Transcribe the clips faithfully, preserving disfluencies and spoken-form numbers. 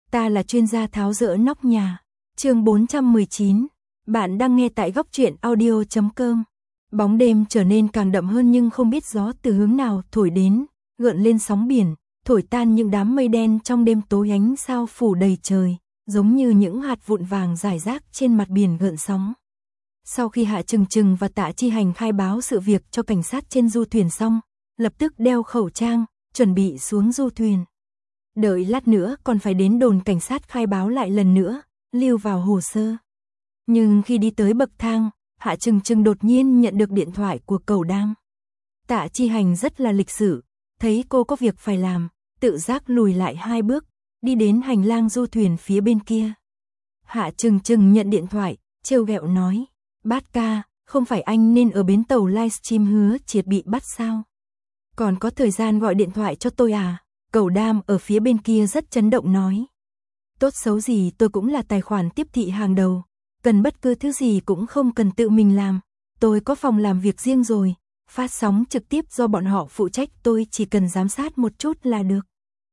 Ta là chuyên gia tháo dỡ nóc nhà. Chương bốn trăm mười chín. Bạn đang nghe tại góc truyện audio chấm com. Bóng đêm trở nên càng đậm hơn nhưng không biết gió từ hướng nào thổi đến, gợn lên sóng biển, thổi tan những đám mây đen trong đêm tối, ánh sao phủ đầy trời, giống như những hạt vụn vàng rải rác trên mặt biển gợn sóng. Sau khi Hạ Trừng Trừng và Tạ Chi Hành khai báo sự việc cho cảnh sát trên du thuyền xong, lập tức đeo khẩu trang, chuẩn bị xuống du thuyền. Đợi lát nữa còn phải đến đồn cảnh sát khai báo lại lần nữa, lưu vào hồ sơ. Nhưng khi đi tới bậc thang, Hạ Trừng Trừng đột nhiên nhận được điện thoại của Cẩu Đam. Tạ Chi Hành rất là lịch sự, thấy cô có việc phải làm, tự giác lùi lại hai bước, đi đến hành lang du thuyền phía bên kia. Hạ Trừng Trừng nhận điện thoại, trêu ghẹo nói, Bát ca, không phải anh nên ở bến tàu livestream Hứa Triệt bị bắt sao? Còn có thời gian gọi điện thoại cho tôi à? Cẩu Đam ở phía bên kia rất chấn động nói. Tốt xấu gì tôi cũng là tài khoản tiếp thị hàng đầu, cần bất cứ thứ gì cũng không cần tự mình làm, tôi có phòng làm việc riêng rồi, phát sóng trực tiếp do bọn họ phụ trách, tôi chỉ cần giám sát một chút là được.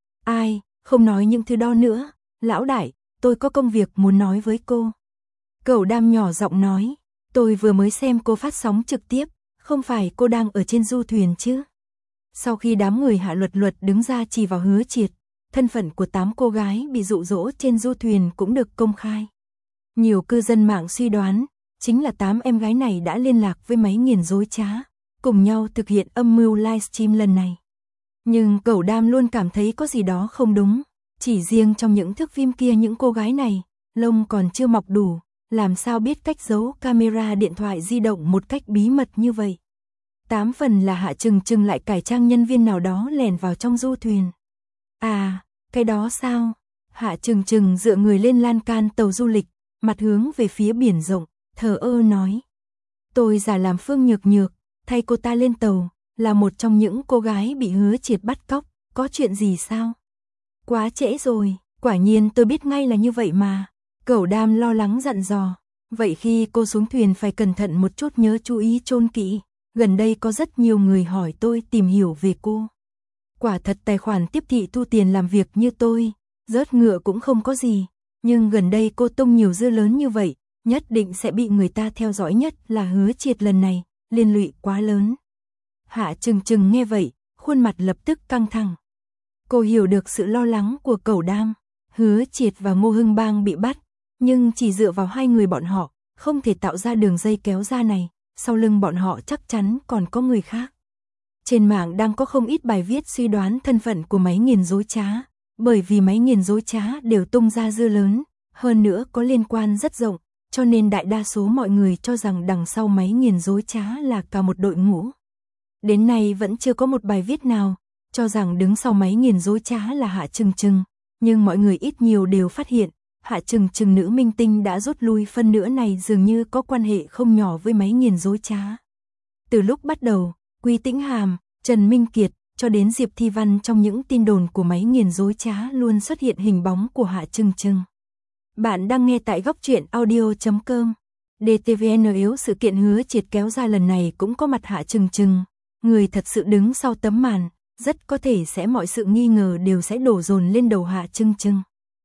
Ai, không nói những thứ đó nữa, lão đại, tôi có công việc muốn nói với cô. Cẩu Đam nhỏ giọng nói, tôi vừa mới xem cô phát sóng trực tiếp, không phải cô đang ở trên du thuyền chứ? Sau khi đám người Hạ Luật Luật đứng ra chỉ vào Hứa Triệt, thân phận của tám cô gái bị dụ dỗ trên du thuyền cũng được công khai. Nhiều cư dân mạng suy đoán, chính là tám em gái này đã liên lạc với máy nghiền dối trá, cùng nhau thực hiện âm mưu livestream lần này. Nhưng Cẩu Đam luôn cảm thấy có gì đó không đúng, chỉ riêng trong những thước phim kia những cô gái này, lông còn chưa mọc đủ, làm sao biết cách giấu camera điện thoại di động một cách bí mật như vậy. Tám phần là Hạ Trừng Trừng lại cải trang nhân viên nào đó lèn vào trong du thuyền. À, cái đó sao? Hạ Trừng Trừng dựa người lên lan can tàu du lịch, mặt hướng về phía biển rộng, thờ ơ nói. Tôi giả làm Phương Nhược Nhược, thay cô ta lên tàu, là một trong những cô gái bị Hứa Triệt bắt cóc, có chuyện gì sao? Quá trễ rồi, quả nhiên tôi biết ngay là như vậy mà. Cẩu Đam lo lắng dặn dò. Vậy khi cô xuống thuyền phải cẩn thận một chút, nhớ chú ý chôn kỹ. Gần đây có rất nhiều người hỏi tôi tìm hiểu về cô. Quả thật tài khoản tiếp thị thu tiền làm việc như tôi, rớt ngựa cũng không có gì. Nhưng gần đây cô tung nhiều dưa lớn như vậy, nhất định sẽ bị người ta theo dõi, nhất là Hứa Triệt lần này, liên lụy quá lớn. Hạ Trừng Trừng nghe vậy, khuôn mặt lập tức căng thẳng. Cô hiểu được sự lo lắng của Cẩu Đam. Hứa Triệt và Ngô Hưng Bang bị bắt, nhưng chỉ dựa vào hai người bọn họ, không thể tạo ra đường dây kéo ra này, sau lưng bọn họ chắc chắn còn có người khác. Trên mạng đang có không ít bài viết suy đoán thân phận của máy nghiền dối trá, bởi vì máy nghiền dối trá đều tung ra dưa lớn, hơn nữa có liên quan rất rộng, cho nên đại đa số mọi người cho rằng đằng sau máy nghiền dối trá là cả một đội ngũ. Đến nay vẫn chưa có một bài viết nào cho rằng đứng sau máy nghiền dối trá là Hạ Trừng Trừng, nhưng mọi người ít nhiều đều phát hiện, Hạ Trừng Trừng nữ minh tinh đã rút lui, phân nữa này dường như có quan hệ không nhỏ với máy nghiền dối trá. Từ lúc bắt đầu, Quý Tĩnh Hàm, Trần Minh Kiệt, cho đến Diệp Thi Văn, trong những tin đồn của máy nghiền dối trá luôn xuất hiện hình bóng của Hạ Trừng Trừng. Bạn đang nghe tại góc truyện audio chấm com. đê tê vê en yếu sự kiện Hứa Triệt kéo ra lần này cũng có mặt Hạ Trừng Trừng, người thật sự đứng sau tấm màn, rất có thể sẽ mọi sự nghi ngờ đều sẽ đổ dồn lên đầu Hạ Trừng Trừng.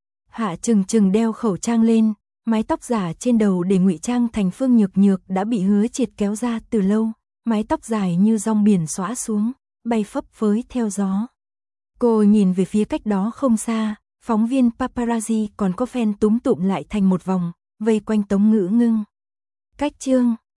Hạ Trừng Trừng đeo khẩu trang lên, mái tóc giả trên đầu để ngụy trang thành Phương Nhược Nhược đã bị Hứa Triệt kéo ra từ lâu, mái tóc dài như rong biển xõa xuống, bay phấp phới theo gió. Cô nhìn về phía cách đó không xa, phóng viên paparazzi còn có fan túm tụm lại thành một vòng, vây quanh Tống Ngữ Ngưng. Cách chương